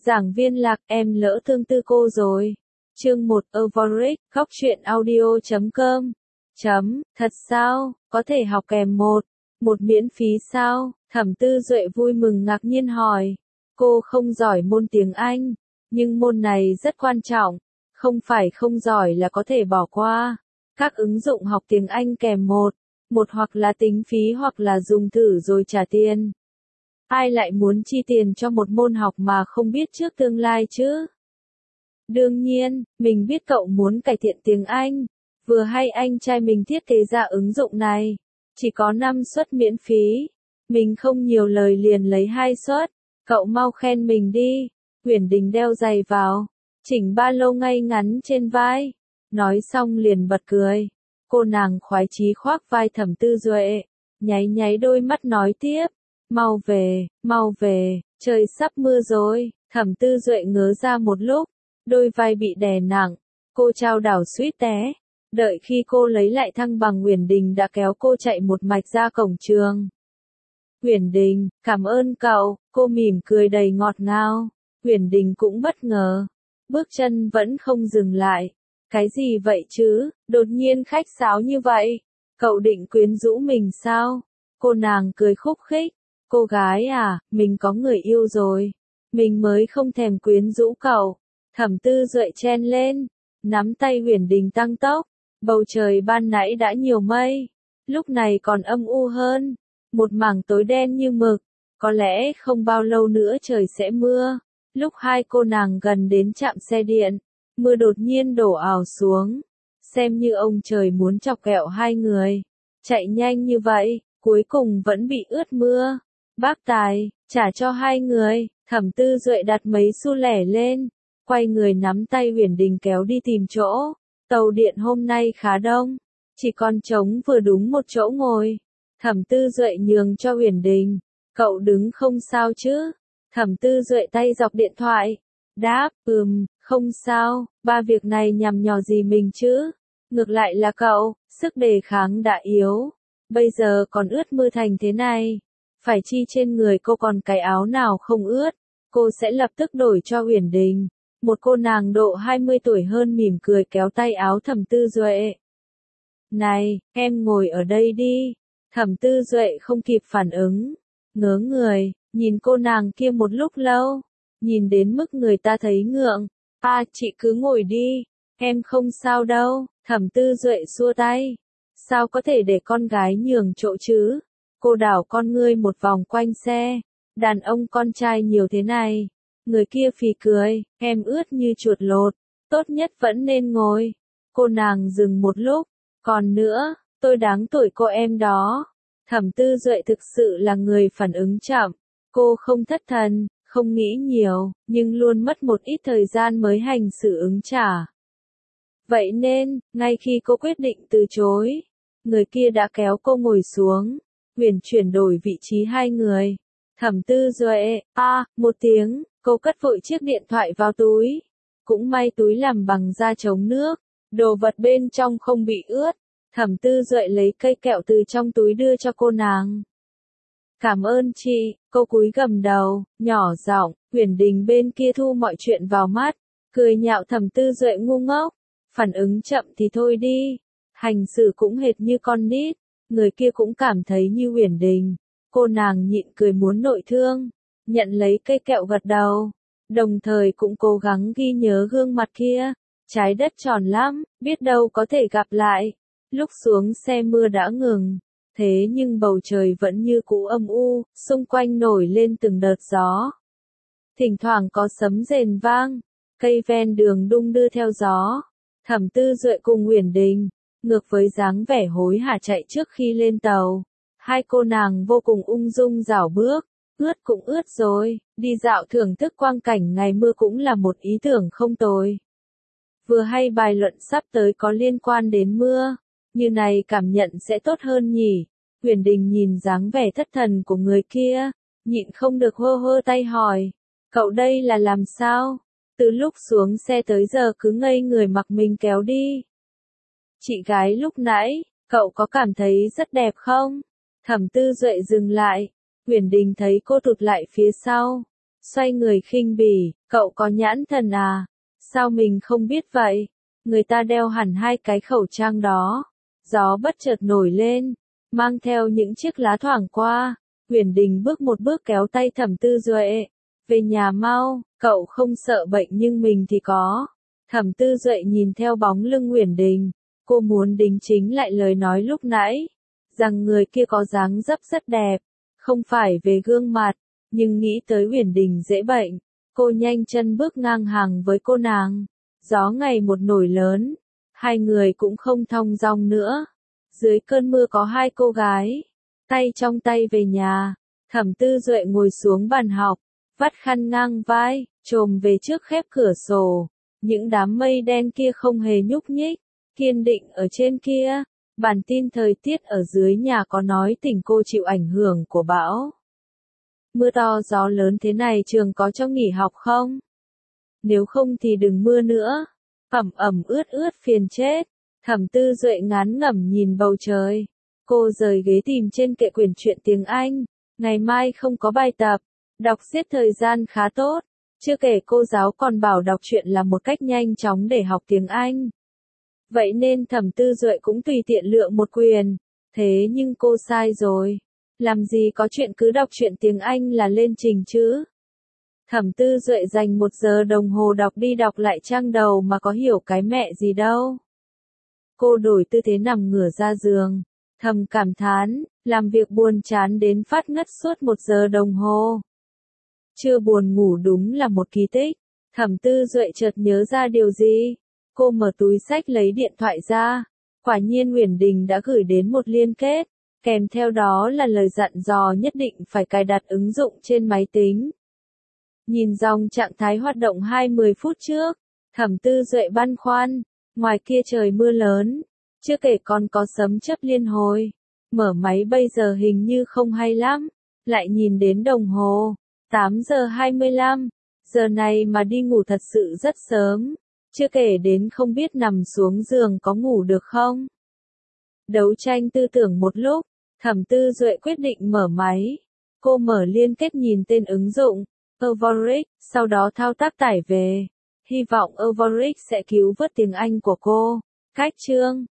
Giảng viên Lạc, em lỡ thương tư cô rồi. Chương 1 Avoric, góc truyện audio.com. Thật sao, có thể học kèm một miễn phí sao? Thẩm Tư Duệ vui mừng ngạc nhiên hỏi. Cô không giỏi môn tiếng Anh, nhưng môn này rất quan trọng, không phải không giỏi là có thể bỏ qua. Các ứng dụng học tiếng Anh kèm một hoặc là tính phí hoặc là dùng thử rồi trả tiền. Ai lại muốn chi tiền cho một môn học mà không biết trước tương lai chứ? Đương nhiên, mình biết cậu muốn cải thiện tiếng Anh. Vừa hay anh trai mình thiết kế ra ứng dụng này. Chỉ có 5 suất miễn phí. Mình không nhiều lời liền lấy 2 suất. Cậu mau khen mình đi. Uyển Đình đeo giày vào. Chỉnh ba lô ngay ngắn trên vai. Nói xong liền bật cười. Cô nàng khoái chí khoác vai Thẩm Tư Duệ. Nháy nháy đôi mắt nói tiếp. Mau về, trời sắp mưa rồi. Thẩm Tư Duệ ngớ ra một lúc. Đôi vai bị đè nặng. Cô chao đảo suýt té. Đợi khi cô lấy lại thăng bằng, Uyển Đình đã kéo cô chạy một mạch ra cổng trường. Uyển Đình, cảm ơn cậu, cô mỉm cười đầy ngọt ngào. Uyển Đình cũng bất ngờ. Bước chân vẫn không dừng lại. Cái gì vậy chứ, đột nhiên khách sáo như vậy. Cậu định quyến rũ mình sao? Cô nàng cười khúc khích. Cô gái à, mình có người yêu rồi. Mình mới không thèm quyến rũ cậu. Thẩm Tư Duệ chen lên. Nắm tay Uyển Đình tăng tốc. Bầu trời ban nãy đã nhiều mây. Lúc này còn âm u hơn. Một mảng tối đen như mực. Có lẽ không bao lâu nữa trời sẽ mưa. Lúc hai cô nàng gần đến trạm xe điện, mưa đột nhiên đổ ào xuống. Xem như ông trời muốn chọc ghẹo hai người. Chạy nhanh như vậy, cuối cùng vẫn bị ướt mưa. Bác Tài, trả cho hai người. Thẩm Tư Duệ đặt mấy xu lẻ lên. Quay người nắm tay Uyển Đình kéo đi tìm chỗ. Tàu điện hôm nay khá đông. Chỉ còn trống vừa đúng một chỗ ngồi. Thẩm Tư Duệ nhường cho Uyển Đình. Cậu đứng không sao chứ? Thẩm Tư Duệ tay dọc điện thoại. Đáp, không sao, ba việc này nhằm nhò gì mình chứ? Ngược lại là cậu, sức đề kháng đã yếu. Bây giờ còn ướt mưa thành thế này. Phải chi trên người cô còn cái áo nào không ướt? Cô sẽ lập tức đổi cho Uyển Đình. Một cô nàng độ 20 tuổi hơn mỉm cười kéo tay áo Thẩm Tư Duệ. Này, em ngồi ở đây đi. Thẩm Tư Duệ không kịp phản ứng. Ngớ người, nhìn cô nàng kia một lúc lâu. Nhìn đến mức người ta thấy ngượng. Chị cứ ngồi đi. Em không sao đâu. Thẩm Tư Duệ xua tay. Sao có thể để con gái nhường chỗ chứ? Cô đảo con ngươi một vòng quanh xe. Đàn ông con trai nhiều thế này. Người kia phì cười, em ướt như chuột lột. Tốt nhất vẫn nên ngồi. Cô nàng dừng một lúc. Còn nữa, tôi đáng tuổi cô em đó. Thẩm Tư Duệ thực sự là người phản ứng chậm. Cô không thất thần, không nghĩ nhiều, nhưng luôn mất một ít thời gian mới hành xử ứng trả. Vậy nên, ngay khi cô quyết định từ chối, người kia đã kéo cô ngồi xuống. Huyền chuyển đổi vị trí hai người. Thẩm Tư Duệ, một tiếng, cô cất vội chiếc điện thoại vào túi. Cũng may túi làm bằng da chống nước, đồ vật bên trong không bị ướt. Thẩm Tư Duệ lấy cây kẹo từ trong túi đưa cho cô nàng. Cảm ơn chị, cô cúi gằm đầu, nhỏ giọng. Uyển Đình bên kia thu mọi chuyện vào mắt, cười nhạo Thẩm Tư Duệ ngu ngốc. Phản ứng chậm thì thôi đi, hành xử cũng hệt như con nít. Người kia cũng cảm thấy như Uyển Đình. Cô nàng nhịn cười muốn nội thương, nhận lấy cây kẹo gật đầu, đồng thời cũng cố gắng ghi nhớ gương mặt kia. Trái đất tròn lắm, biết đâu có thể gặp lại. Lúc xuống xe mưa đã ngừng, thế nhưng bầu trời vẫn như cũ âm u, xung quanh nổi lên từng đợt gió. Thỉnh thoảng có sấm rền vang, cây ven đường đung đưa theo gió. Thẩm Tư Duệ cùng Uyển Đình, ngược với dáng vẻ hối hả chạy trước khi lên tàu. Hai cô nàng vô cùng ung dung rảo bước, ướt cũng ướt rồi, đi dạo thưởng thức quang cảnh ngày mưa cũng là một ý tưởng không tồi. Vừa hay bài luận sắp tới có liên quan đến mưa, như này cảm nhận sẽ tốt hơn nhỉ. Uyển Đình nhìn dáng vẻ thất thần của người kia, nhịn không được hơ hơ tay hỏi, cậu đây là làm sao? Từ lúc xuống xe tới giờ cứ ngây người mặc mình kéo đi. Chị gái lúc nãy, cậu có cảm thấy rất đẹp không? Thẩm Tư Duệ dừng lại. Uyển Đình thấy cô tụt lại phía sau. Xoay người khinh bỉ, cậu có nhãn thần à? Sao mình không biết vậy? Người ta đeo hẳn hai cái khẩu trang đó. Gió bất chợt nổi lên, mang theo những chiếc lá thoảng qua. Uyển Đình bước một bước kéo tay Thẩm Tư Duệ. Về nhà mau, cậu không sợ bệnh nhưng mình thì có. Thẩm Tư Duệ nhìn theo bóng lưng Uyển Đình. Cô muốn đính chính lại lời nói lúc nãy. Rằng người kia có dáng dấp rất đẹp. Không phải về gương mặt, nhưng nghĩ tới Uyển Đình dễ bệnh. Cô nhanh chân bước ngang hàng với cô nàng. Gió ngày một nổi lớn. Hai người cũng không thong dong nữa. Dưới cơn mưa có hai cô gái. Tay trong tay về nhà. Thẩm Tư Duệ ngồi xuống bàn học. Vắt khăn ngang vai, chồm về trước khép cửa sổ. Những đám mây đen kia không hề nhúc nhích. Kiên định ở trên kia. Bản tin thời tiết ở dưới nhà có nói tỉnh cô chịu ảnh hưởng của bão. Mưa to gió lớn thế này trường có cho nghỉ học không? Nếu không thì đừng mưa nữa. Ẩm ẩm ướt ướt phiền chết. Thẩm Tư Duệ ngán ngẩm nhìn bầu trời. Cô rời ghế tìm trên kệ quyển truyện tiếng Anh. Ngày mai không có bài tập. Đọc giết thời gian khá tốt. Chưa kể cô giáo còn bảo đọc truyện là một cách nhanh chóng để học tiếng Anh. Vậy nên Thẩm Tư Duệ cũng tùy tiện lựa một quyển. Thế nhưng cô sai rồi. Làm gì có chuyện cứ đọc truyện tiếng Anh là lên trình chứ. Thẩm Tư Duệ dành 1 giờ đồng hồ đọc đi đọc lại trang đầu mà có hiểu cái mẹ gì đâu. Cô đổi tư thế nằm ngửa ra giường. Thầm cảm thán, làm việc buồn chán đến phát ngất suốt 1 giờ đồng hồ. Chưa buồn ngủ đúng là một kỳ tích. Thẩm Tư Duệ chợt nhớ ra điều gì. Cô mở túi xách lấy điện thoại ra. Quả nhiên Uyển Đình đã gửi đến một liên kết. Kèm theo đó là lời dặn dò nhất định phải cài đặt ứng dụng trên máy tính. Nhìn dòng trạng thái hoạt động 20 phút trước. Thẩm Tư Duệ băn khoăn. Ngoài kia trời mưa lớn. Chưa kể còn có sấm chớp liên hồi. Mở máy bây giờ hình như không hay lắm. Lại nhìn đến đồng hồ. 8 giờ 25. Giờ này mà đi ngủ thật sự rất sớm. Chưa kể đến không biết nằm xuống giường có ngủ được không. Đấu tranh tư tưởng một lúc. Thẩm Tư Duệ quyết định mở máy. Cô mở liên kết nhìn tên ứng dụng. Avoric, sau đó thao tác tải về. Hy vọng Avoric sẽ cứu vớt tiếng Anh của cô. Cách chương